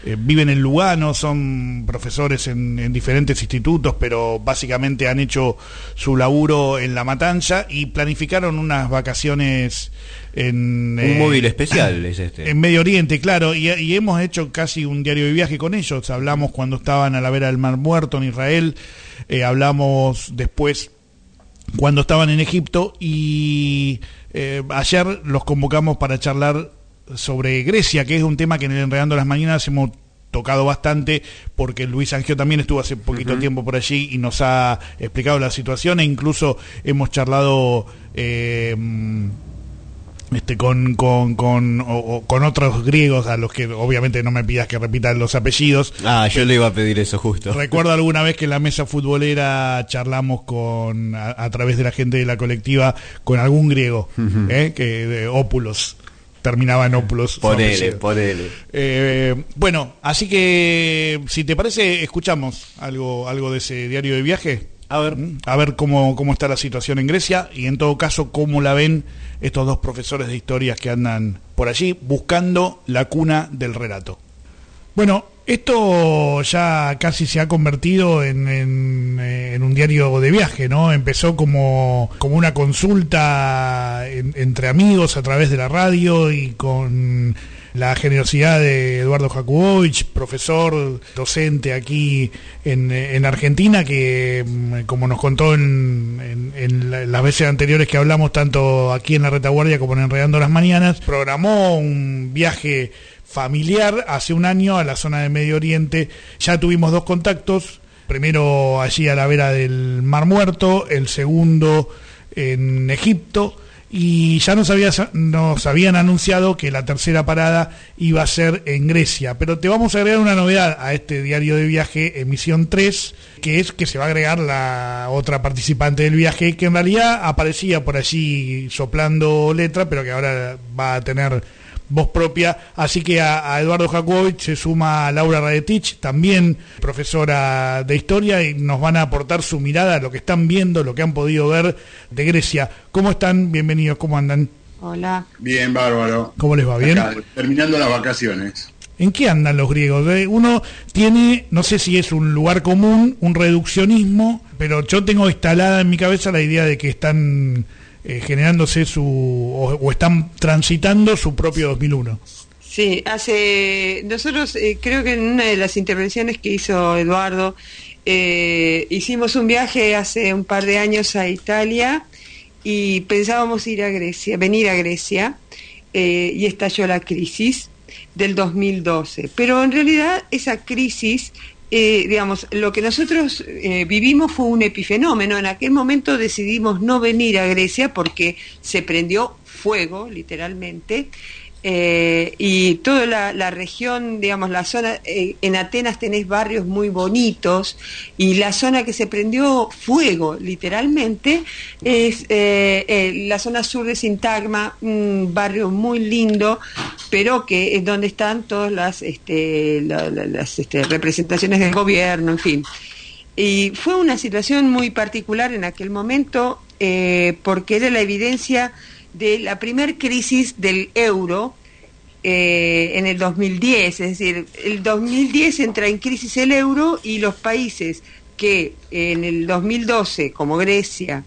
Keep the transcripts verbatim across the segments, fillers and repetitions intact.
eh, viven en Lugano, son profesores en, en diferentes institutos, pero básicamente han hecho su laburo en La Matanza y planificaron unas vacaciones en... Un eh, móvil especial es este. En Medio Oriente, claro, y, y hemos hecho casi un diario de viaje con ellos. Hablamos cuando estaban a la vera del Mar Muerto en Israel, eh, hablamos después cuando estaban en Egipto, y eh, ayer los convocamos para charlar sobre Grecia, que es un tema que en el Enredando las Mañanas hemos tocado bastante, porque Luis Angio también estuvo hace poquito uh-huh. tiempo por allí y nos ha explicado la situación, e incluso hemos charlado eh, este con con con, o, o, con otros griegos, a los que obviamente no me pidas que repitan los apellidos. Ah, yo le iba a pedir eso justo. Recuerdo alguna vez que en la mesa futbolera charlamos con a, a través de la gente de la colectiva con algún griego, uh-huh. eh, que de Ópulos. Terminaba en ópulos. Ponele, ponele. Eh, bueno, así que, si te parece, escuchamos algo algo de ese diario de viaje. A ver. A ver cómo, cómo está la situación en Grecia, y en todo caso, cómo la ven estos dos profesores de historias que andan por allí buscando la cuna del relato. Bueno, esto ya casi se ha convertido en, en, en un diario de viaje, ¿no? Empezó como, como una consulta en, entre amigos a través de la radio, y con la generosidad de Eduardo Jakubowicz, profesor, docente aquí en, en Argentina, que como nos contó en, en, en las veces anteriores que hablamos, tanto aquí en La Retaguardia como en Enredando las Mañanas, programó un viaje familiar hace un año a la zona de Medio Oriente. Ya tuvimos dos contactos, primero allí a la vera del Mar Muerto, el segundo en Egipto, y ya nos, había, nos habían anunciado que la tercera parada iba a ser en Grecia. Pero te vamos a agregar una novedad a este diario de viaje, emisión tres, que es que se va a agregar la otra participante del viaje, que en realidad aparecía por allí soplando letra, pero que ahora va a tener voz propia. Así que a, a Eduardo Jakubowicz se suma Laura Radetich, también profesora de historia, y nos van a aportar su mirada a lo que están viendo, lo que han podido ver de Grecia. ¿Cómo están? Bienvenidos, ¿cómo andan? Hola. Bien, bárbaro. ¿Cómo les va? ¿Bien? Acá, terminando las vacaciones. ¿En qué andan los griegos? Uno tiene, no sé si es un lugar común, un reduccionismo, pero yo tengo instalada en mi cabeza la idea de que están Eh, generándose su o, o están transitando su propio dos mil uno. Sí, hace nosotros eh, creo que en una de las intervenciones que hizo Eduardo eh, hicimos un viaje hace un par de años a Italia y pensábamos ir a Grecia, venir a Grecia eh, y estalló la crisis del dos mil doce, pero en realidad esa crisis Eh, digamos, lo que nosotros eh, vivimos fue un epifenómeno. En aquel momento decidimos no venir a Grecia porque se prendió fuego, literalmente, eh, y toda la, la región, digamos, la zona, eh, en Atenas tenés barrios muy bonitos, y la zona que se prendió fuego, literalmente, es eh, eh, la zona sur de Sintagma, un barrio muy lindo, pero que es donde están todas las, este, la, la, las este, representaciones del gobierno, en fin. Y fue una situación muy particular en aquel momento, eh, porque era la evidencia de la primer crisis del euro eh, en el dos mil diez, es decir, el dos mil diez entra en crisis el euro, y los países que en el dos mil doce, como Grecia,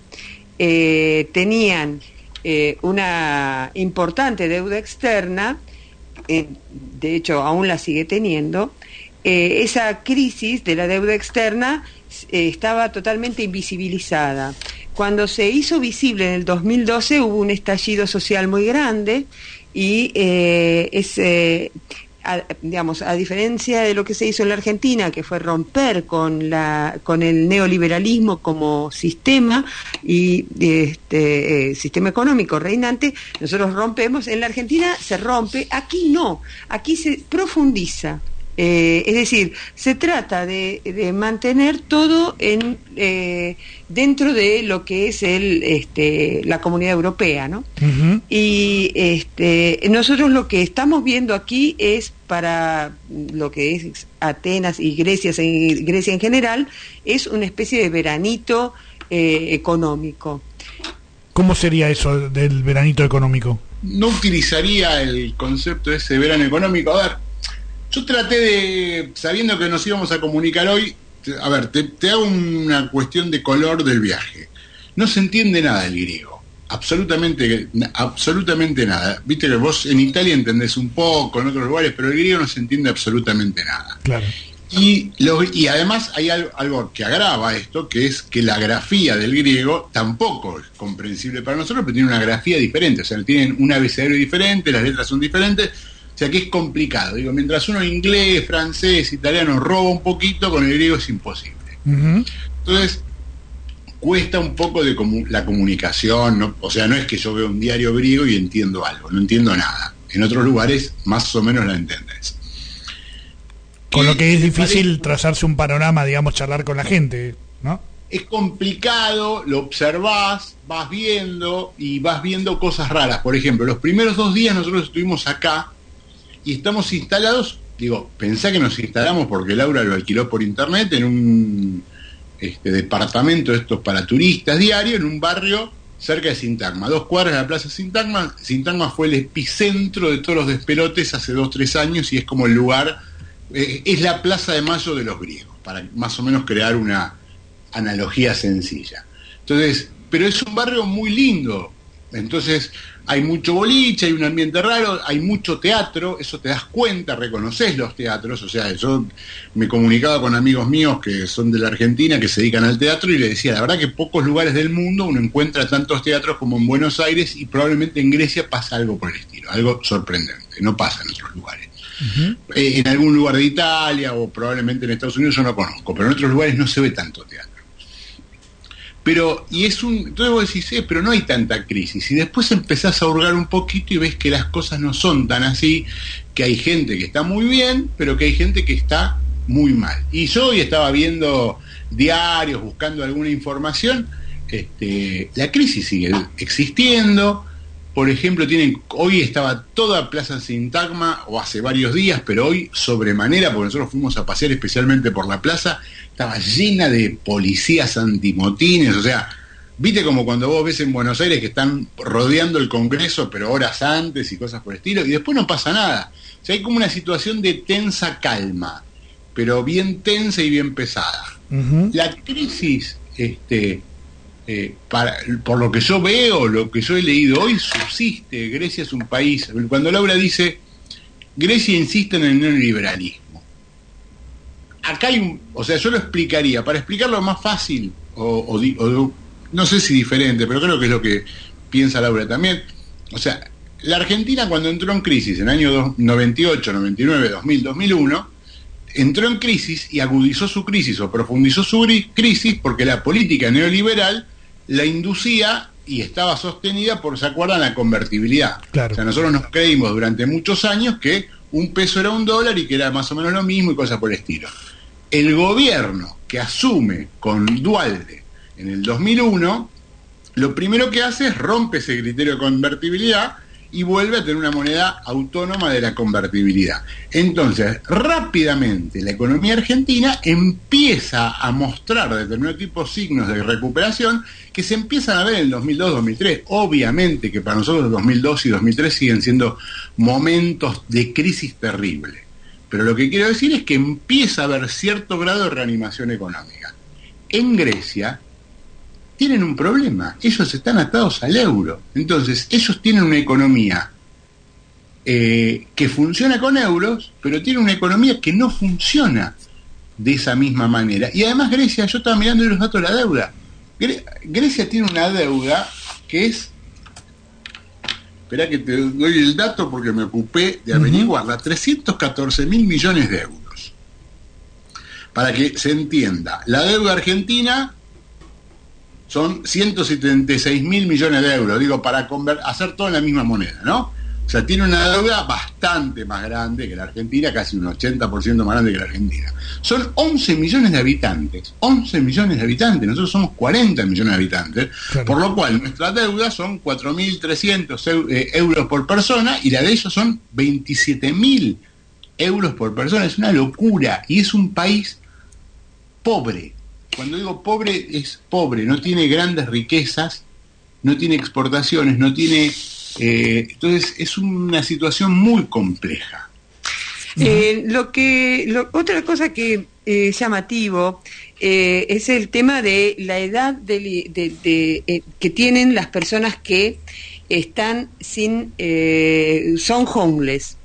eh, tenían eh, una importante deuda externa, eh, de hecho aún la sigue teniendo, eh, esa crisis de la deuda externa eh, estaba totalmente invisibilizada. Cuando se hizo visible en el dos mil doce hubo un estallido social muy grande, y eh, es, eh, a, digamos, a diferencia de lo que se hizo en la Argentina, que fue romper con, la, con el neoliberalismo como sistema y este, eh, sistema económico reinante, nosotros rompemos. En la Argentina se rompe, aquí no, aquí se profundiza. Eh, es decir, se trata de, de mantener todo en eh, dentro de lo que es el este, la Comunidad Europea, ¿no? Uh-huh. Y este, nosotros lo que estamos viendo aquí es, para lo que es Atenas y Grecia, en, Grecia en general, es una especie de veranito eh, económico. ¿Cómo sería eso del veranito económico? No utilizaría el concepto de ese verano económico. A ver, Yo traté de, sabiendo que nos íbamos a comunicar hoy, te, a ver, te, te hago una cuestión de color del viaje. No se entiende nada del griego, absolutamente, absolutamente nada. Viste que vos en Italia entendés un poco, en otros lugares, pero el griego no se entiende absolutamente nada. Claro. Y, lo, y además hay algo, algo que agrava esto, que es que la grafía del griego tampoco es comprensible para nosotros, pero tiene una grafía diferente, o sea, tienen un abecedario diferente, las letras son diferentes, o sea que es complicado. Digo, mientras uno inglés, francés, italiano roba un poquito, con el griego es imposible. Uh-huh. Entonces, cuesta un poco de comu- la comunicación, ¿no? O sea, no es que yo veo un diario griego y entiendo algo, no entiendo nada. En otros lugares más o menos la entendés. Con lo que es difícil trazarse un panorama, digamos, charlar con la gente, ¿no? Es complicado, lo observás, vas viendo y vas viendo cosas raras. Por ejemplo, los primeros dos días nosotros estuvimos acá y estamos instalados, digo, pensá que nos instalamos porque Laura lo alquiló por internet en un este, departamento de estos para turistas diario, en un barrio cerca de Sintagma, dos cuadras de la plaza Sintagma. Sintagma fue el epicentro de todos los despelotes hace dos, tres años y es como el lugar... Eh, es la Plaza de Mayo de los griegos, para más o menos crear una analogía sencilla. Entonces, pero es un barrio muy lindo, entonces hay mucho boliche, hay un ambiente raro, hay mucho teatro, eso te das cuenta, reconoces los teatros, o sea, yo me comunicaba con amigos míos que son de la Argentina, que se dedican al teatro, y le decía, la verdad que en pocos lugares del mundo uno encuentra tantos teatros como en Buenos Aires, y probablemente en Grecia pasa algo por el estilo, algo sorprendente, no pasa en otros lugares. Uh-huh. Eh, en algún lugar de Italia o probablemente en Estados Unidos yo no conozco, pero en otros lugares no se ve tanto teatro. Pero, y es un, entonces vos decís, eh, pero no hay tanta crisis, y después empezás a hurgar un poquito y ves que las cosas no son tan así, que hay gente que está muy bien, pero que hay gente que está muy mal. Y yo hoy estaba viendo diarios, buscando alguna información, este, la crisis sigue existiendo. Por ejemplo, tienen, hoy estaba toda Plaza Sintagma, o hace varios días, pero hoy sobremanera, porque nosotros fuimos a pasear especialmente por la plaza, estaba llena de policías antimotines, o sea, viste como cuando vos ves en Buenos Aires que están rodeando el Congreso, pero horas antes y cosas por el estilo, y después no pasa nada. O sea, hay como una situación de tensa calma, pero bien tensa y bien pesada. Uh-huh. La crisis, este... Eh, para, por lo que yo veo, lo que yo he leído hoy, subsiste. Grecia es un país. Cuando Laura dice Grecia insiste en el neoliberalismo, acá hay un, o sea, yo lo explicaría, para explicarlo más fácil, o, o, o no sé si diferente, pero creo que es lo que piensa Laura también. O sea, la Argentina cuando entró en crisis en el año noventa y ocho, noventa y nueve, dos mil, dos mil uno, entró en crisis y agudizó su crisis o profundizó su crisis porque la política neoliberal la inducía y estaba sostenida por, ¿se acuerdan?, la convertibilidad. Claro. O sea, nosotros nos creímos durante muchos años que un peso era un dólar y que era más o menos lo mismo y cosas por el estilo. El gobierno que asume con Dualde en el dos mil uno, lo primero que hace es rompe ese criterio de convertibilidad y vuelve a tener una moneda autónoma de la convertibilidad. Entonces, rápidamente la economía argentina empieza a mostrar determinados tipos de signos de recuperación que se empiezan a ver en el dos mil dos, dos mil tres. Obviamente que para nosotros dos mil dos y dos mil tres siguen siendo momentos de crisis terrible. Pero lo que quiero decir es que empieza a haber cierto grado de reanimación económica. En Grecia tienen un problema, ellos están atados al euro, entonces ellos tienen una economía eh, que funciona con euros, pero tienen una economía que no funciona de esa misma manera. Y además Grecia, yo estaba mirando los datos de la deuda, Gre- Grecia tiene una deuda que es, espera que te doy el dato porque me ocupé de averiguarla, trescientos catorce mil millones de euros. Para que se entienda, la deuda argentina son ciento setenta y seis mil millones de euros, digo, para conver- hacer todo en la misma moneda, ¿no? O sea, tiene una deuda bastante más grande que la Argentina, casi un ochenta por ciento más grande que la Argentina. Son once millones de habitantes, once millones de habitantes, nosotros somos cuarenta millones de habitantes, claro. Por lo cual nuestra deuda son cuatro mil trescientos euros por persona y la de ellos son veintisiete mil euros por persona. Es una locura y es un país pobre. Cuando digo pobre, es pobre, no tiene grandes riquezas, no tiene exportaciones, no tiene... Eh, entonces es una situación muy compleja. Eh, lo que lo, otra cosa que eh, llamativo eh, es el tema de la edad de, de, de, eh, que tienen las personas que están sin eh, son homeless.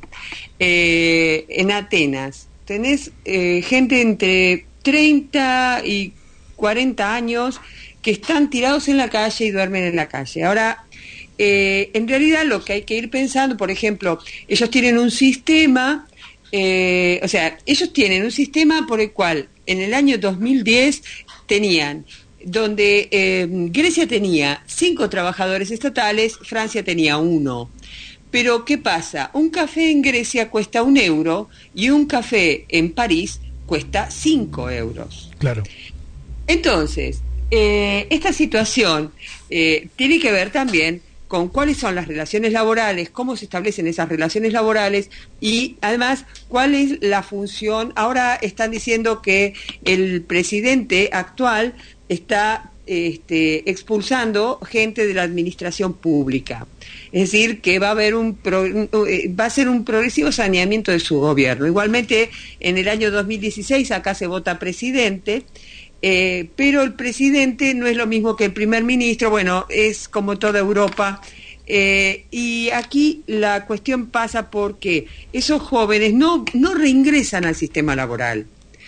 Eh, en Atenas tenés eh, gente entre treinta y cuarenta años que están tirados en la calle y duermen en la calle. Ahora, eh, en realidad lo que hay que ir pensando, por ejemplo, ellos tienen un sistema, eh, o sea, ellos tienen un sistema por el cual en el año dos mil diez tenían, donde eh, Grecia tenía cinco trabajadores estatales, Francia tenía uno. Pero, ¿qué pasa? Un café en Grecia cuesta un euro y un café en París cuesta cinco euros. Claro. Entonces, eh, esta situación eh, tiene que ver también con cuáles son las relaciones laborales, cómo se establecen esas relaciones laborales y además cuál es la función. Ahora están diciendo que el presidente actual está este, expulsando gente de la administración pública. Es decir, que va a haber un pro, va a ser un progresivo saneamiento de su gobierno. Igualmente, en el año dos mil dieciséis acá se vota presidente, eh, pero el presidente no es lo mismo que el primer ministro. Bueno, es como toda Europa. Eh, y aquí la cuestión pasa porque esos jóvenes no, no reingresan al sistema laboral.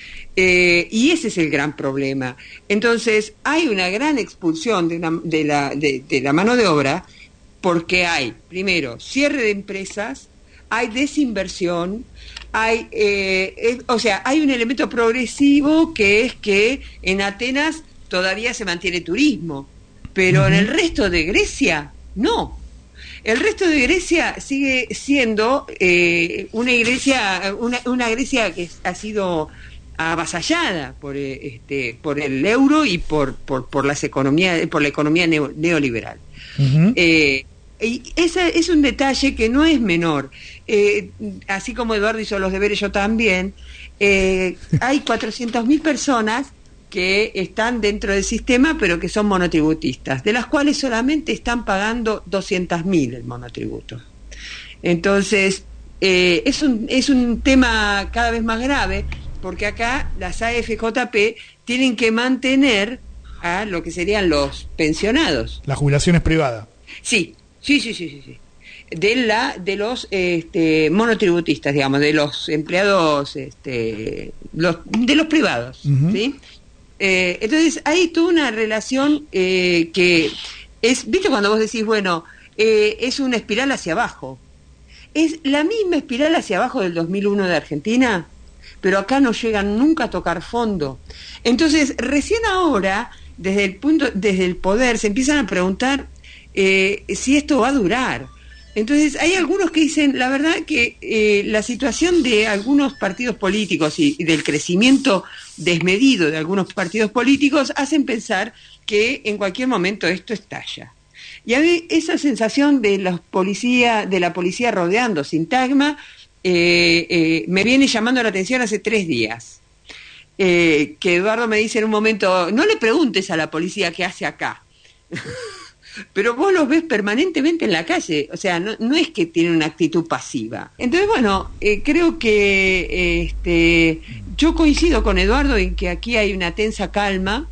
Eh, y ese es el gran problema. Entonces, hay una gran expulsión de, una, de, la, de, de la mano de obra, porque hay, primero, cierre de empresas, hay desinversión, hay, eh, eh, o sea, hay un elemento progresivo que es que en Atenas todavía se mantiene turismo, pero uh-huh. en el resto de Grecia, no. El resto de Grecia sigue siendo eh, una Grecia, una, una Grecia que ha sido avasallada por este, por el euro y por por por las economías, por la economía neo, neoliberal. Uh-huh. Eh, y ese es un detalle que no es menor. Eh, así como Eduardo hizo los deberes, yo también. Eh, hay cuatrocientas mil personas que están dentro del sistema, pero que son monotributistas, de las cuales solamente están pagando doscientas mil el monotributo. Entonces, eh, es un es un tema cada vez más grave, porque acá las A F J P tienen que mantener a lo que serían los pensionados. Las jubilaciones privadas. Sí, sí, sí, sí, sí. sí. De la de los este, monotributistas, digamos, de los empleados, este, los de los privados, uh-huh. ¿sí? Eh, entonces hay toda una relación eh, que es, ¿viste cuando vos decís, bueno, eh, es una espiral hacia abajo? Es la misma espiral hacia abajo del dos mil uno de Argentina, pero acá no llegan nunca a tocar fondo. Entonces, recién ahora, desde el punto, desde el poder, se empiezan a preguntar eh, si esto va a durar. Entonces, hay algunos que dicen, la verdad que eh, la situación de algunos partidos políticos y, y del crecimiento desmedido de algunos partidos políticos hacen pensar que en cualquier momento esto estalla. Y hay esa sensación de la policía, de la policía rodeando Sintagma, eh, eh, me viene llamando la atención hace tres días. Eh, que Eduardo me dice en un momento, no le preguntes a la policía qué hace acá. Pero vos los ves permanentemente en la calle, o sea, no, no es que tienen una actitud pasiva. Entonces, bueno, eh, creo que eh, este, yo coincido con Eduardo en que aquí hay una tensa calma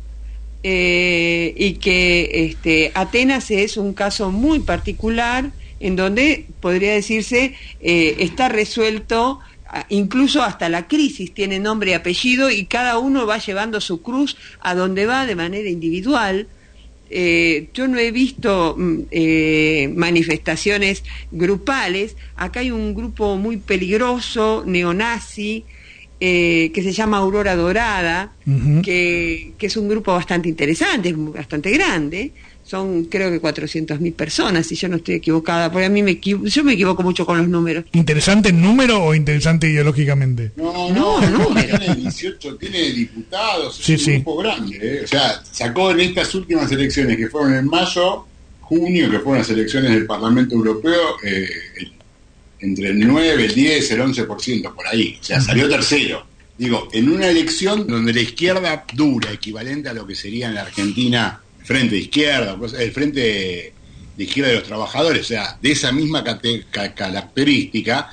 eh, y que este, Atenas es un caso muy particular en donde podría decirse eh, está resuelto, incluso hasta la crisis tiene nombre y apellido y cada uno va llevando su cruz a donde va de manera individual. Eh, yo no he visto eh, manifestaciones grupales. Acá hay un grupo muy peligroso, neonazi, eh, que se llama Aurora Dorada, uh-huh. que, que es un grupo bastante interesante, bastante grande. Son creo que cuatrocientas mil personas, si yo no estoy equivocada, porque a mí me equivo- yo me equivoco mucho con los números. ¿Interesante en número o interesante ideológicamente? No, no, no, no tiene dieciocho, tiene diputados, es sí, un sí. grupo grande, ¿eh? O sea, sacó en estas últimas elecciones que fueron en mayo, junio, que fueron las elecciones del Parlamento Europeo, eh, el, entre el nueve, el diez, el once por ciento, por ahí, o sea, salió tercero. Digo, en una elección donde la izquierda dura, equivalente a lo que sería en la Argentina frente de izquierda, pues, el frente de izquierda de los trabajadores, o sea, de esa misma cate- ca- característica, Sí.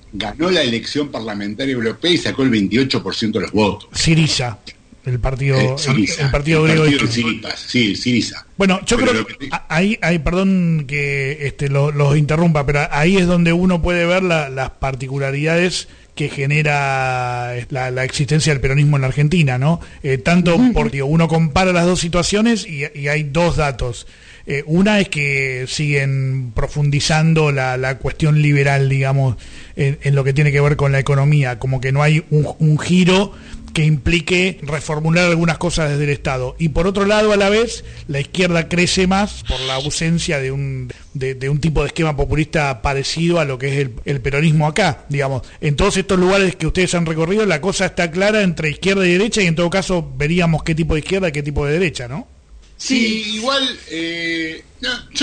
ganó la elección parlamentaria europea y sacó el veintiocho por ciento de los votos. Syriza, el partido, eh, Syriza, el, el partido el griego. Partido de Syriza, sí, Syriza. Bueno, yo pero creo que que ahí, ahí, perdón que este, los lo interrumpa, pero ahí es donde uno puede ver la, las particularidades que genera la, la existencia del peronismo en la Argentina, ¿no? Eh, tanto porque uno compara las dos situaciones y, y hay dos datos. Eh, una es que siguen profundizando la, la cuestión liberal, digamos, en, en lo que tiene que ver con la economía, como que no hay un, un giro que implique reformular algunas cosas desde el Estado. Y por otro lado, a la vez, la izquierda crece más por la ausencia de un de, de un tipo de esquema populista parecido a lo que es el, el peronismo acá, digamos. En todos estos lugares que ustedes han recorrido, la cosa está clara entre izquierda y derecha, y en todo caso veríamos qué tipo de izquierda y qué tipo de derecha, ¿no? Sí, sí, igual, eh, no, yo,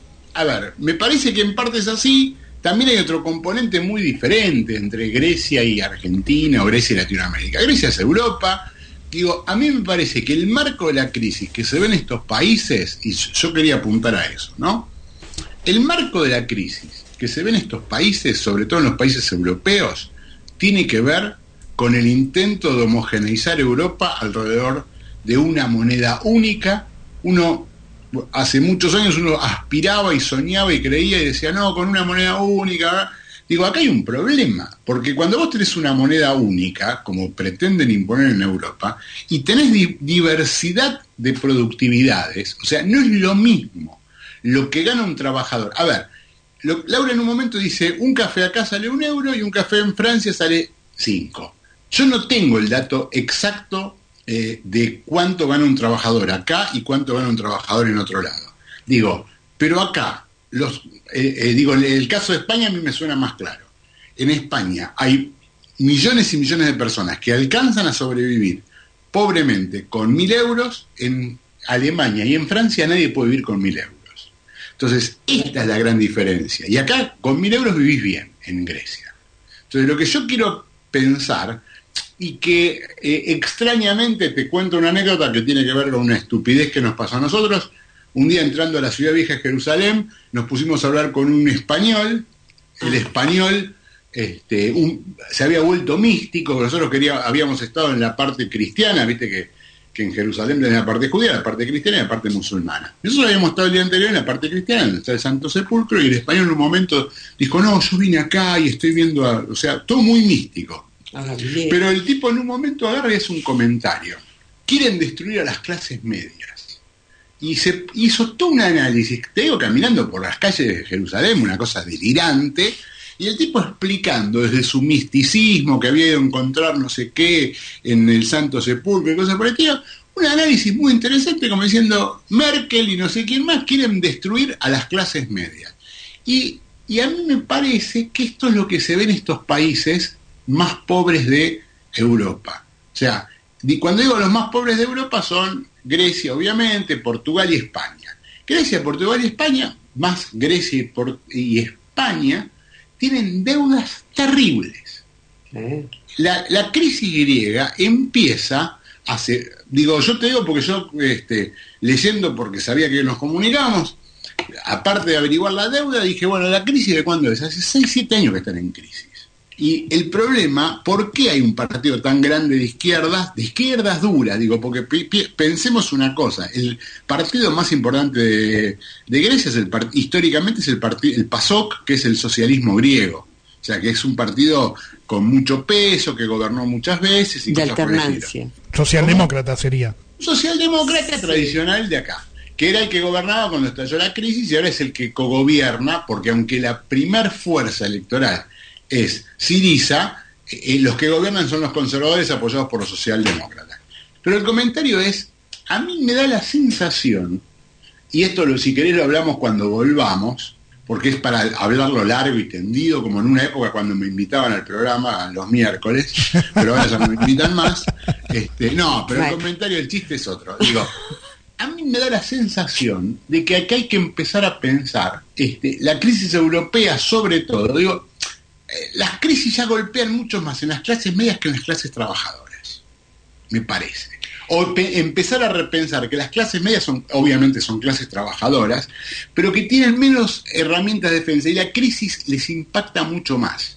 a ver, me parece que en parte es así. También hay otro componente muy diferente entre Grecia y Argentina o Grecia y Latinoamérica. Grecia es Europa. Digo, a mí me parece que el marco de la crisis que se ve en estos países, y yo quería apuntar a eso, ¿no? El marco de la crisis que se ve en estos países, sobre todo en los países europeos, tiene que ver con el intento de homogeneizar Europa alrededor de una moneda única. Uno, hace muchos años uno aspiraba y soñaba y creía y decía, no, con una moneda única. Digo, acá hay un problema, porque cuando vos tenés una moneda única, como pretenden imponer en Europa, y tenés di- diversidad de productividades, o sea, no es lo mismo lo que gana un trabajador. A ver, lo, Laura en un momento dice, un café acá sale un euro y un café en Francia sale cinco. Yo no tengo el dato exacto eh, de cuánto gana un trabajador acá y cuánto gana un trabajador en otro lado. Digo, pero acá, los, eh, eh, digo, el caso de España a mí me suena más claro. En España hay millones y millones de personas que alcanzan a sobrevivir pobremente con mil euros. En Alemania y en Francia nadie puede vivir con mil euros. Entonces, esta es la gran diferencia. Y acá, con mil euros vivís bien, en Grecia. Entonces, lo que yo quiero pensar, y que eh, extrañamente te cuento una anécdota que tiene que ver con una estupidez que nos pasó a nosotros. Un día entrando a la ciudad vieja de Jerusalén, nos pusimos a hablar con un español. El español este, un, se había vuelto místico, nosotros quería, habíamos estado en la parte cristiana, viste que que en Jerusalén tenés la parte judía, la parte cristiana y la parte musulmana. Nosotros habíamos estado el día anterior en la parte cristiana, donde está el Santo Sepulcro, y el español en un momento dijo, no, yo vine acá y estoy viendo, a... o sea, todo muy místico. Ah, pero el tipo en un momento agarra y hace un comentario. Quieren destruir a las clases medias. Y se hizo todo un análisis, te digo, caminando por las calles de Jerusalén, una cosa delirante, y el tipo explicando desde su misticismo, que había ido a encontrar no sé qué en el Santo Sepulcro y cosas por el estilo, un análisis muy interesante, como diciendo, Merkel y no sé quién más quieren destruir a las clases medias. Y, y a mí me parece que esto es lo que se ve en estos países más pobres de Europa. O sea, cuando digo los más pobres de Europa son Grecia, obviamente, Portugal y España. Grecia, Portugal y España, más Grecia y, Por- y España, tienen deudas terribles. ¿Eh? La, la crisis griega empieza hace, digo, yo te digo porque yo este, leyendo, porque sabía que nos comunicábamos, aparte de averiguar la deuda, dije, bueno, ¿la crisis de cuándo es? Hace seis, siete años que están en crisis. Y el problema, ¿por qué hay un partido tan grande de izquierdas? De izquierdas duras, digo, porque p- p- pensemos una cosa, el partido más importante de, de Grecia es el part- históricamente es el partido, el PASOK, que es el socialismo griego. O sea, que es un partido con mucho peso, que gobernó muchas veces y de cosas por el estilo. alternancia. Socialdemócrata sería. Socialdemócrata tradicional de acá, que era el que gobernaba cuando estalló la crisis y ahora es el que cogobierna, porque aunque la primer fuerza electoral es Syriza, eh, los que gobiernan son los conservadores apoyados por los socialdemócratas. Pero el comentario es, a mí me da la sensación, y esto lo, si querés lo hablamos cuando volvamos, porque es para hablarlo largo y tendido, como en una época cuando me invitaban al programa los miércoles, pero ahora ya no me invitan más. Este, no, pero el comentario, el chiste es otro. Digo, a mí me da la sensación de que acá hay que empezar a pensar, este, la crisis europea sobre todo, digo, las crisis ya golpean mucho más en las clases medias que en las clases trabajadoras, me parece. O pe- empezar a repensar que las clases medias son, obviamente son clases trabajadoras, pero que tienen menos herramientas de defensa y la crisis les impacta mucho más.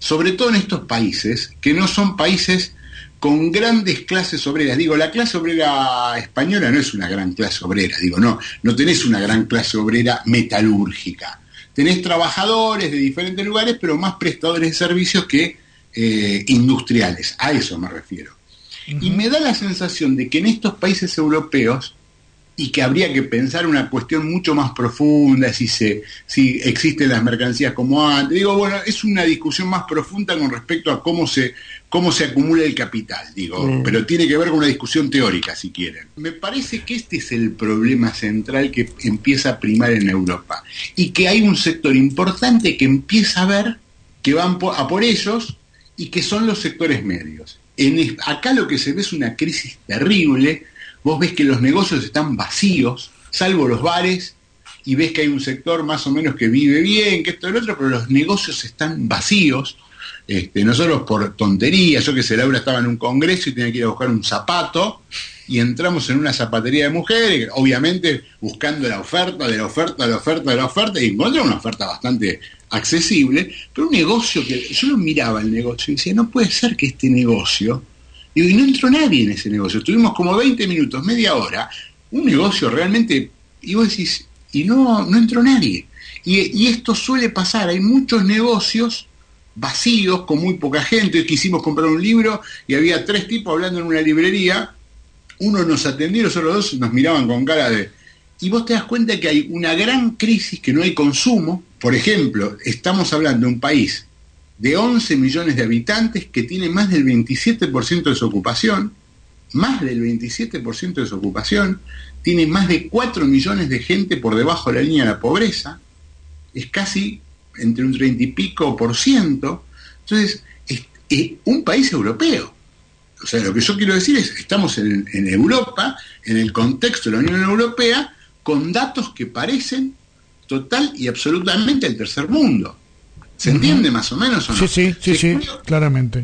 sobre todo en estos países, que no son países con grandes clases obreras. Digo, la clase obrera española no es una gran clase obrera, digo, no, no tenés una gran clase obrera metalúrgica. Tenés trabajadores de diferentes lugares, pero más prestadores de servicios que eh, industriales, a eso me refiero. Uh-huh. Y me da la sensación de que en estos países europeos, y que habría que pensar una cuestión mucho más profunda, si se si existen las mercancías como antes. Digo, bueno, es una discusión más profunda con respecto a cómo se cómo se acumula el capital, digo, mm. pero tiene que ver con una discusión teórica, si quieren. Me parece que este es el problema central que empieza a primar en Europa, y que hay un sector importante que empieza a ver que van por, a por ellos, y que son los sectores medios. En, acá lo que se ve es una crisis terrible. Vos ves que los negocios están vacíos, salvo los bares, y ves que hay un sector más o menos que vive bien, que esto y lo otro, pero los negocios están vacíos, este, no solo por tonterías. Yo que sé, Laura estaba en un congreso y tenía que ir a buscar un zapato, y entramos en una zapatería de mujeres, obviamente buscando la oferta, de la oferta, de la oferta, de la oferta, y encontré una oferta bastante accesible, pero un negocio que yo lo miraba el negocio y decía, no puede ser que este negocio... Digo, y no entró nadie en ese negocio. Estuvimos como veinte minutos, media hora, un negocio realmente, y vos decís, y no, no entró nadie. Y, y esto suele pasar, hay muchos negocios vacíos, con muy poca gente. Quisimos comprar un libro y había tres tipos hablando en una librería, uno nos atendió, los otros dos nos miraban con cara de... Y vos te das cuenta que hay una gran crisis, que no hay consumo. Por ejemplo, estamos hablando de un país de once millones de habitantes que tiene más del veintisiete por ciento de su ocupación, más del veintisiete por ciento de su ocupación, tiene más de cuatro millones de gente por debajo de la línea de la pobreza, es casi entre un treinta y pico por ciento. Entonces, es, es un país europeo. O sea, lo que yo quiero decir es, estamos en, en Europa, en el contexto de la Unión Europea, con datos que parecen total y absolutamente el tercer mundo. ¿Se entiende más o menos o no? Sí, sí, sí, sí, creo, claramente.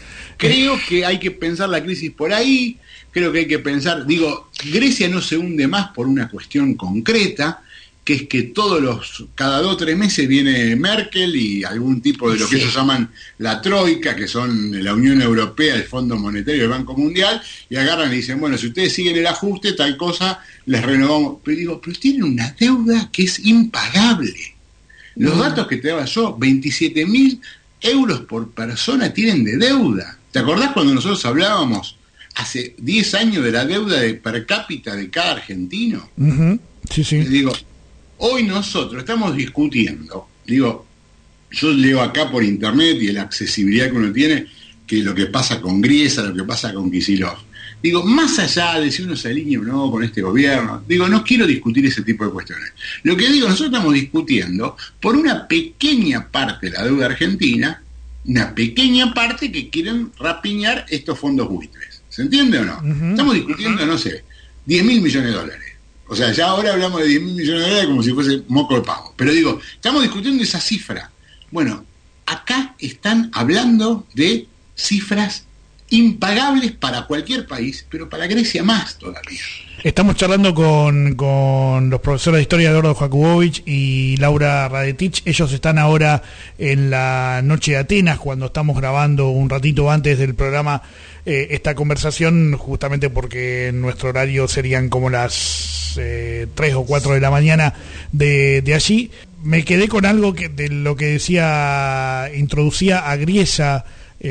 Creo que hay que pensar la crisis por ahí, creo que hay que pensar, digo, Grecia no se hunde más por una cuestión concreta, que es que todos los, cada dos o tres meses viene Merkel y algún tipo de lo que sí. ellos llaman la Troika, que son la Unión Europea, el Fondo Monetario y el Banco Mundial, y agarran y dicen, bueno, si ustedes siguen el ajuste, tal cosa, les renovamos. Pero digo, pero tienen una deuda que es impagable. Los datos que te daba yo, veintisiete mil euros por persona tienen de deuda. ¿Te acordás cuando nosotros hablábamos hace diez años de la deuda de per cápita de cada argentino? Uh-huh. Sí, sí. Te digo, hoy nosotros estamos discutiendo, digo, yo leo acá por internet y la accesibilidad que uno tiene, que lo que pasa con Griesa, lo que pasa con Kicillof. Digo, más allá de si uno se alinea o no con este gobierno, digo, no quiero discutir ese tipo de cuestiones. Lo que digo, nosotros estamos discutiendo por una pequeña parte de la deuda argentina, una pequeña parte que quieren rapiñar estos fondos buitres. ¿Se entiende o no? Uh-huh. Estamos discutiendo, no sé, diez mil millones de dólares. O sea, ya ahora hablamos de diez mil millones de dólares como si fuese moco de pavo. Pero digo, estamos discutiendo esa cifra. Bueno, acá están hablando de cifras impagables para cualquier país, pero para Grecia más todavía. Estamos charlando con, con los profesores de historia Eduardo Jakubowicz y Laura Radetich. Ellos están ahora en la noche de Atenas, cuando estamos grabando un ratito antes del programa eh, esta conversación, justamente porque en nuestro horario serían como las eh, tres o cuatro de la mañana de, de allí. Me quedé con algo que, de lo que decía, introducía a Griesa,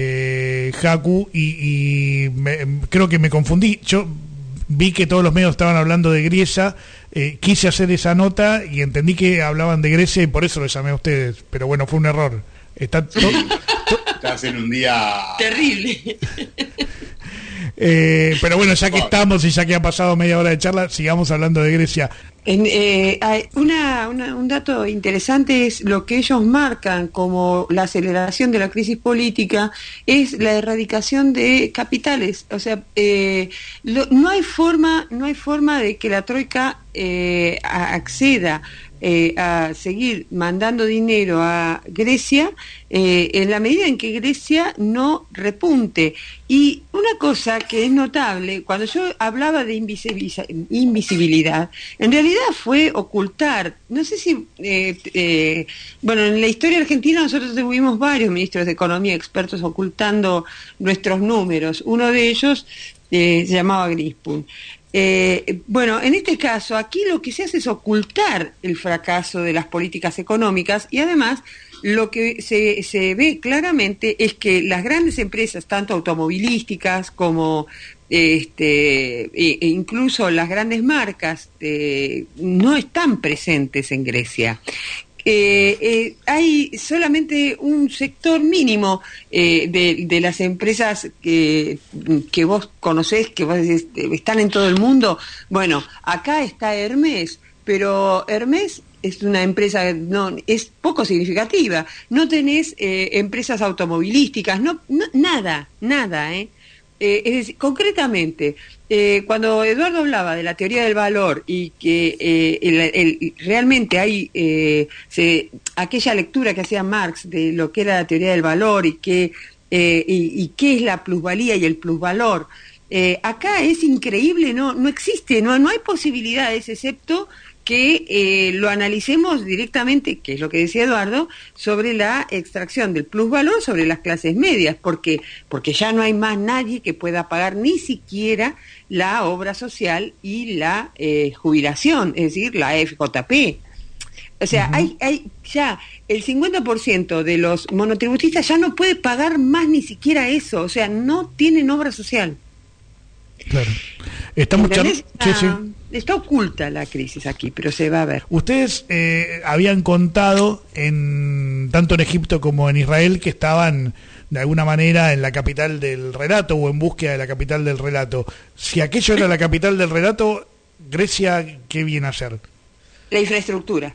Eh, Jacu, y, y me, creo que me confundí. Yo vi que todos los medios estaban hablando de Griesa, eh, quise hacer esa nota y entendí que hablaban de Grecia y por eso lo llamé a ustedes, pero bueno, fue un error. Está to, to... Estás en un día terrible. Eh, pero bueno, ya que estamos y ya que ha pasado media hora de charla, sigamos hablando de Grecia. En, eh, hay una, una, un dato interesante es lo que ellos marcan como la aceleración de la crisis política, es la erradicación de capitales. O sea, eh, lo, no hay forma, no hay forma de que la Troika eh, acceda eh, a seguir mandando dinero a Grecia eh, en la medida en que Grecia no repunte. Y una cosa que es notable, cuando yo hablaba de invisibilidad, en realidad fue ocultar, no sé si, eh, eh, bueno, en la historia argentina nosotros tuvimos varios ministros de Economía expertos ocultando nuestros números, uno de ellos eh, se llamaba Grispun. Eh, bueno, en este caso, aquí lo que se hace es ocultar el fracaso de las políticas económicas y además lo que se, se ve claramente es que las grandes empresas, tanto automovilísticas como este, e, e incluso las grandes marcas, eh, no están presentes en Grecia. Eh, eh, hay solamente un sector mínimo eh, de, de las empresas que, que vos conocés, que vos decís, están en todo el mundo. Bueno, acá está Hermès, pero Hermès es una empresa, no, es poco significativa. No tenés eh, empresas automovilísticas, no, no nada, nada, ¿eh? Eh, es decir, concretamente, eh, cuando Eduardo hablaba de la teoría del valor y que eh, el, el, realmente hay eh, se, aquella lectura que hacía Marx de lo que era la teoría del valor y que eh, y, y qué es la plusvalía y el plusvalor, eh, acá es increíble, no no existe, no no hay posibilidades excepto que eh, lo analicemos directamente, que es lo que decía Eduardo, sobre la extracción del plusvalor sobre las clases medias, porque porque ya no hay más nadie que pueda pagar ni siquiera la obra social y la eh, jubilación, es decir, la F J P. O sea, uh-huh. hay, hay ya el cincuenta por ciento de los monotributistas ya no puede pagar más ni siquiera eso, o sea, no tienen obra social. Claro. Estamos charlando. Sí, sí. Está oculta la crisis aquí, pero se va a ver. Ustedes eh, habían contado, en tanto en Egipto como en Israel, que estaban de alguna manera en la capital del relato o en búsqueda de la capital del relato. Si aquello era la capital del relato, Grecia, ¿qué viene a hacer? La infraestructura.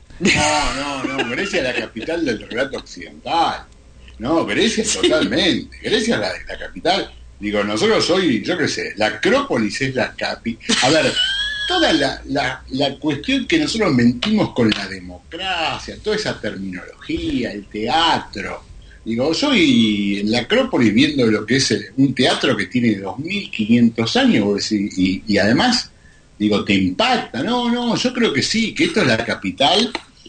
No, no, no. Grecia es la capital del relato occidental. No, Grecia totalmente. Grecia es la, la capital. Digo, nosotros hoy, yo qué sé, la Acrópolis es la capi. A ver, toda la, la, la cuestión que nosotros mentimos con la democracia, toda esa terminología, el teatro. Digo, yo y en la Acrópolis viendo lo que es el, un teatro que tiene dos mil quinientos años y, y, y además, digo, te impacta. No, no, yo creo que sí, que esto es la capital.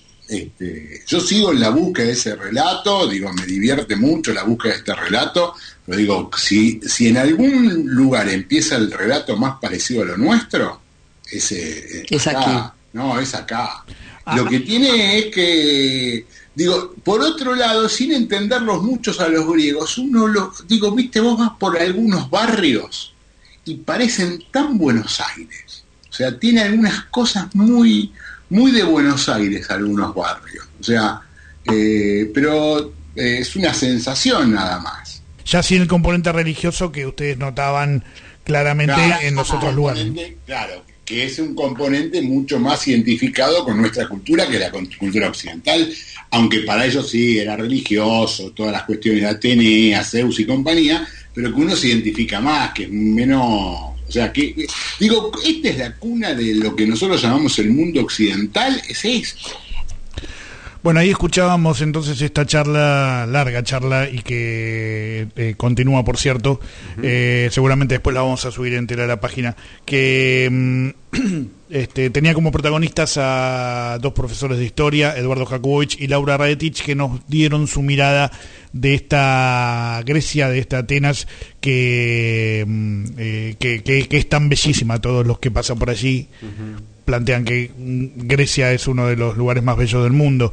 Este, yo sigo en la búsqueda de ese relato, digo, me divierte mucho la búsqueda de este relato, pero digo, si, si en algún lugar empieza el relato más parecido a lo nuestro, es, eh, es acá, aquí. No, es acá. Ah. Lo que tiene es que, digo, por otro lado, sin entenderlos muchos a los griegos, uno lo, digo, viste, vos vas por algunos barrios y parecen tan Buenos Aires, o sea, tiene algunas cosas muy muy de Buenos Aires algunos barrios, o sea, eh, pero eh, es una sensación nada más. Ya sin el componente religioso que ustedes notaban claramente claro, en los otros lugares. Claro, que es un componente mucho más identificado con nuestra cultura que la cultura occidental, aunque para ellos sí era religioso, todas las cuestiones de Atenea, Zeus y compañía, pero que uno se identifica más, que es menos... O sea, que digo, esta es la cuna de lo que nosotros llamamos el mundo occidental, es esto. Bueno, ahí escuchábamos entonces esta charla, larga charla, y que eh, continúa, por cierto, uh-huh. eh, seguramente después la vamos a subir entera a la página, que mm, este, tenía como protagonistas a dos profesores de historia, Eduardo Jakubowicz y Laura Radetic, que nos dieron su mirada de esta Grecia, de esta Atenas, que, eh, que, que, que es tan bellísima. Todos los que pasan por allí uh-huh. plantean que Grecia es uno de los lugares más bellos del mundo.